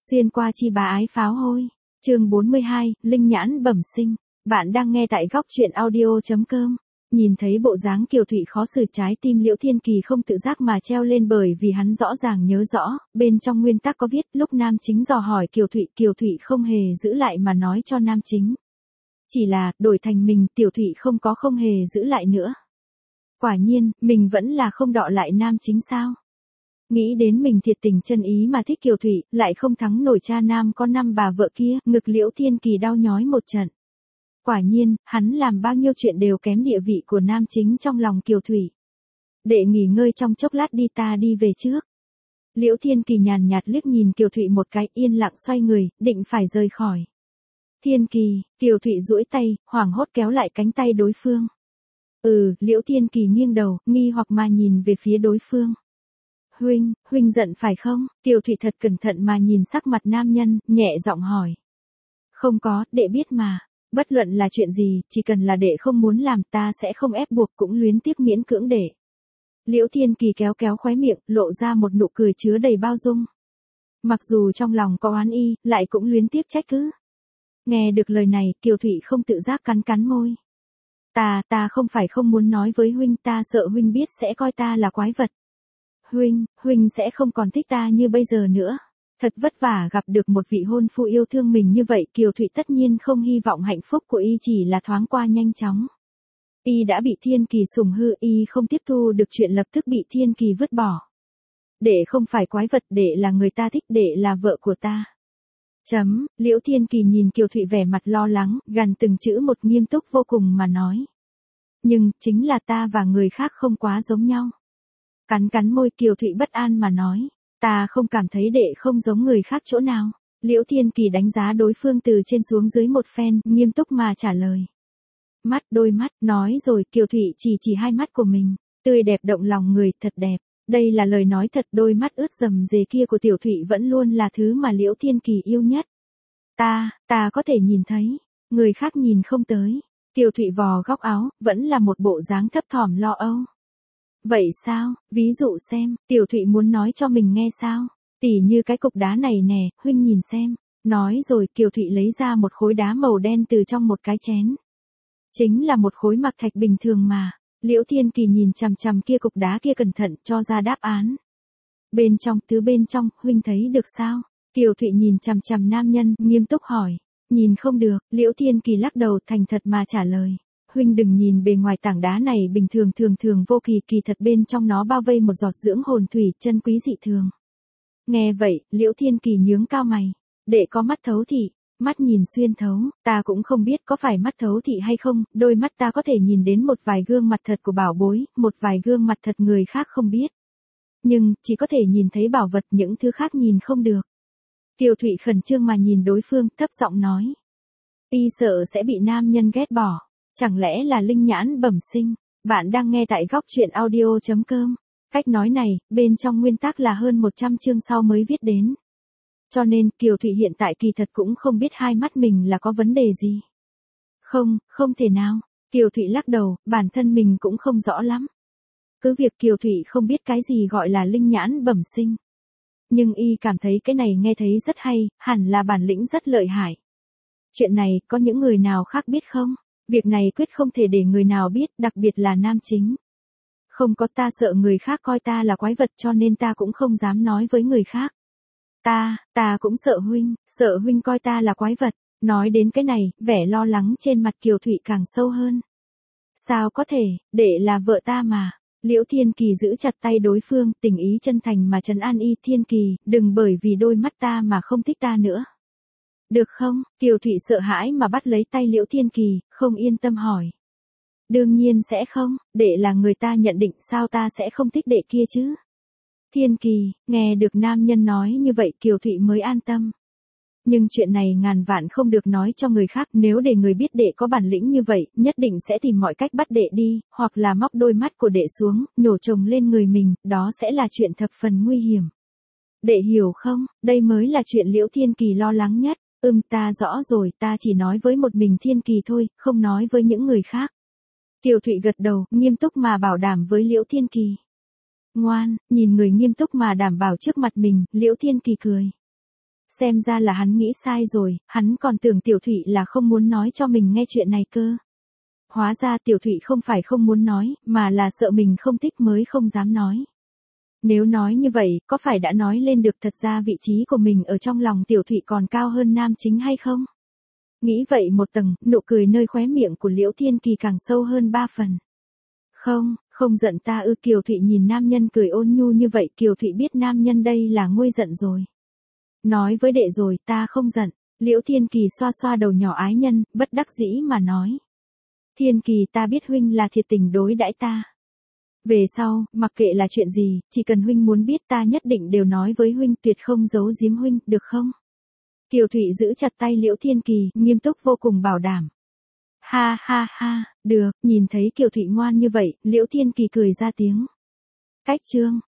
Xuyên qua chi bá ái pháo hôi. Chương 42, Linh nhãn bẩm sinh. Bạn đang nghe tại góc truyện audio.com. Nhìn thấy bộ dáng Kiều Thụy khó xử, trái tim Liễu Thiên Kỳ không tự giác mà treo lên, bởi vì hắn rõ ràng nhớ rõ, bên trong nguyên tắc có viết lúc Nam Chính dò hỏi Kiều Thụy không hề giữ lại mà nói cho Nam Chính. Chỉ là, đổi thành mình, Tiểu Thụy không hề giữ lại nữa. Quả nhiên, mình vẫn là không đọ lại Nam Chính sao? Nghĩ đến mình thiệt tình chân ý mà thích Kiều Thụy, lại không thắng nổi cha nam có 5 bà vợ kia, ngực Liễu Thiên Kỳ đau nhói một trận. Quả nhiên, hắn làm bao nhiêu chuyện đều kém địa vị của Nam Chính trong lòng Kiều Thụy. Để nghỉ ngơi trong chốc lát đi, ta đi về trước. Liễu Thiên Kỳ nhàn nhạt liếc nhìn Kiều Thụy một cái, yên lặng xoay người, định phải rời khỏi. Thiên Kỳ, Kiều Thụy duỗi tay, hoảng hốt kéo lại cánh tay đối phương. Liễu Thiên Kỳ nghiêng đầu, nghi hoặc mà nhìn về phía đối phương. Huynh giận phải không? Kiều Thụy thật cẩn thận mà nhìn sắc mặt nam nhân, nhẹ giọng hỏi. Không có, đệ biết mà. Bất luận là chuyện gì, chỉ cần là đệ không muốn làm, ta sẽ không ép buộc, cũng luyến tiếc miễn cưỡng đệ. Liễu Thiên Kỳ kéo khóe miệng, lộ ra một nụ cười chứa đầy bao dung. Mặc dù trong lòng có oán y, lại cũng luyến tiếc trách cứ. Nghe được lời này, Kiều Thụy không tự giác cắn môi. Ta không phải không muốn nói với huynh, ta sợ huynh biết sẽ coi ta là quái vật. Huynh sẽ không còn thích ta như bây giờ nữa. Thật vất vả gặp được một vị hôn phu yêu thương mình như vậy, Kiều Thụy tất nhiên không hy vọng hạnh phúc của y chỉ là thoáng qua nhanh chóng. Y đã bị Thiên Kỳ sủng hư, y không tiếp thu được chuyện lập tức bị Thiên Kỳ vứt bỏ. Đệ không phải quái vật, đệ là người ta thích, đệ là vợ của ta. Liễu Thiên Kỳ nhìn Kiều Thụy vẻ mặt lo lắng, gần từng chữ một, nghiêm túc vô cùng mà nói. Nhưng, chính là ta và người khác không quá giống nhau. Cắn môi, Kiều Thụy bất an mà nói. Ta không cảm thấy đệ không giống người khác chỗ nào. Liễu Thiên Kỳ đánh giá đối phương từ trên xuống dưới một phen, nghiêm túc mà trả lời. Đôi mắt, nói rồi, Kiều Thụy chỉ hai mắt của mình. Tươi đẹp động lòng người, thật đẹp. Đây là lời nói thật, đôi mắt ướt rầm rề kia của Tiểu Thụy vẫn luôn là thứ mà Liễu Thiên Kỳ yêu nhất. Ta có thể nhìn thấy, người khác nhìn không tới. Kiều Thụy vò góc áo, vẫn là một bộ dáng thấp thỏm lo âu. Vậy sao, ví dụ xem, Tiểu Thụy muốn nói cho mình nghe sao? Tỉ như cái cục đá này nè, huynh nhìn xem. Nói rồi, Kiều Thụy lấy ra một khối đá màu đen từ trong một cái chén. Chính là một khối mặc thạch bình thường mà. Liễu Thiên Kỳ nhìn chằm kia cục đá kia cẩn thận, cho ra đáp án. Bên trong, huynh thấy được sao? Kiều Thụy nhìn chằm nam nhân, nghiêm túc hỏi. Nhìn không được, Liễu Thiên Kỳ lắc đầu, thành thật mà trả lời. Huynh đừng nhìn bề ngoài tảng đá này bình thường vô kỳ thật bên trong nó bao vây một giọt dưỡng hồn thủy, chân quý dị thường. Nghe vậy, Liễu Thiên Kỳ nhướng cao mày. Đệ có mắt thấu thị, mắt nhìn xuyên thấu, ta cũng không biết có phải mắt thấu thị hay không, đôi mắt ta có thể nhìn đến một vài gương mặt thật của bảo bối, một vài gương mặt thật người khác không biết. Nhưng, chỉ có thể nhìn thấy bảo vật, những thứ khác nhìn không được. Kiều Thụy khẩn trương mà nhìn đối phương, thấp giọng nói. Y sợ sẽ bị nam nhân ghét bỏ. Chẳng lẽ là linh nhãn bẩm sinh? Bạn đang nghe tại góc truyện audio.com. Cách nói này, bên trong nguyên tắc là hơn 100 chương sau mới viết đến. Cho nên, Kiều Thụy hiện tại kỳ thật cũng không biết hai mắt mình là có vấn đề gì. Không thể nào. Kiều Thụy lắc đầu, bản thân mình cũng không rõ lắm. Cứ việc Kiều Thụy không biết cái gì gọi là linh nhãn bẩm sinh. Nhưng y cảm thấy cái này nghe thấy rất hay, hẳn là bản lĩnh rất lợi hại. Chuyện này, có những người nào khác biết không? Việc này quyết không thể để người nào biết, đặc biệt là Nam Chính. Không có, ta sợ người khác coi ta là quái vật, cho nên ta cũng không dám nói với người khác. Ta cũng sợ huynh coi ta là quái vật. Nói đến cái này, vẻ lo lắng trên mặt Kiều Thụy càng sâu hơn. Sao có thể, đệ là vợ ta mà. Liễu Thiên Kỳ giữ chặt tay đối phương, tình ý chân thành mà trấn an y. Thiên Kỳ, đừng bởi vì đôi mắt ta mà không thích ta nữa. Được không? Kiều Thụy sợ hãi mà bắt lấy tay Liễu Thiên Kỳ, không yên tâm hỏi. Đương nhiên sẽ không, đệ là người ta nhận định, sao ta sẽ không thích đệ kia chứ? Thiên Kỳ, nghe được nam nhân nói như vậy, Kiều Thụy mới an tâm. Nhưng chuyện này ngàn vạn không được nói cho người khác, nếu để người biết đệ có bản lĩnh như vậy, nhất định sẽ tìm mọi cách bắt đệ đi, hoặc là móc đôi mắt của đệ xuống, nhổ chồng lên người mình, đó sẽ là chuyện thập phần nguy hiểm. Đệ hiểu không, đây mới là chuyện Liễu Thiên Kỳ lo lắng nhất. Ta rõ rồi, ta chỉ nói với một mình Thiên Kỳ thôi, không nói với những người khác. Kiều Thụy gật đầu, nghiêm túc mà bảo đảm với Liễu Thiên Kỳ. Ngoan, nhìn người nghiêm túc mà đảm bảo trước mặt mình, Liễu Thiên Kỳ cười. Xem ra là hắn nghĩ sai rồi, hắn còn tưởng Tiểu Thụy là không muốn nói cho mình nghe chuyện này cơ. Hóa ra Tiểu Thụy không phải không muốn nói, mà là sợ mình không thích mới không dám nói. Nếu nói như vậy, có phải đã nói lên được thật ra vị trí của mình ở trong lòng Tiểu Thụy còn cao hơn nam chính hay không? Nghĩ vậy một tầng, nụ cười nơi khóe miệng của Liễu Thiên Kỳ càng sâu hơn 3 phần. Không, không giận ta ư. Kiều Thụy nhìn nam nhân cười ôn nhu như vậy, Kiều Thụy biết nam nhân đây là nguôi giận rồi. Nói với đệ rồi, ta không giận. Liễu Thiên Kỳ xoa xoa đầu nhỏ ái nhân, bất đắc dĩ mà nói. Thiên Kỳ, ta biết huynh là thiệt tình đối đãi ta. Về sau, mặc kệ là chuyện gì, chỉ cần huynh muốn biết ta nhất định đều nói với huynh, tuyệt không giấu giếm huynh, được không? Kiều Thụy giữ chặt tay Liễu Thiên Kỳ, nghiêm túc vô cùng bảo đảm. Ha ha ha, được, nhìn thấy Kiều Thụy ngoan như vậy, Liễu Thiên Kỳ cười ra tiếng. Cách chương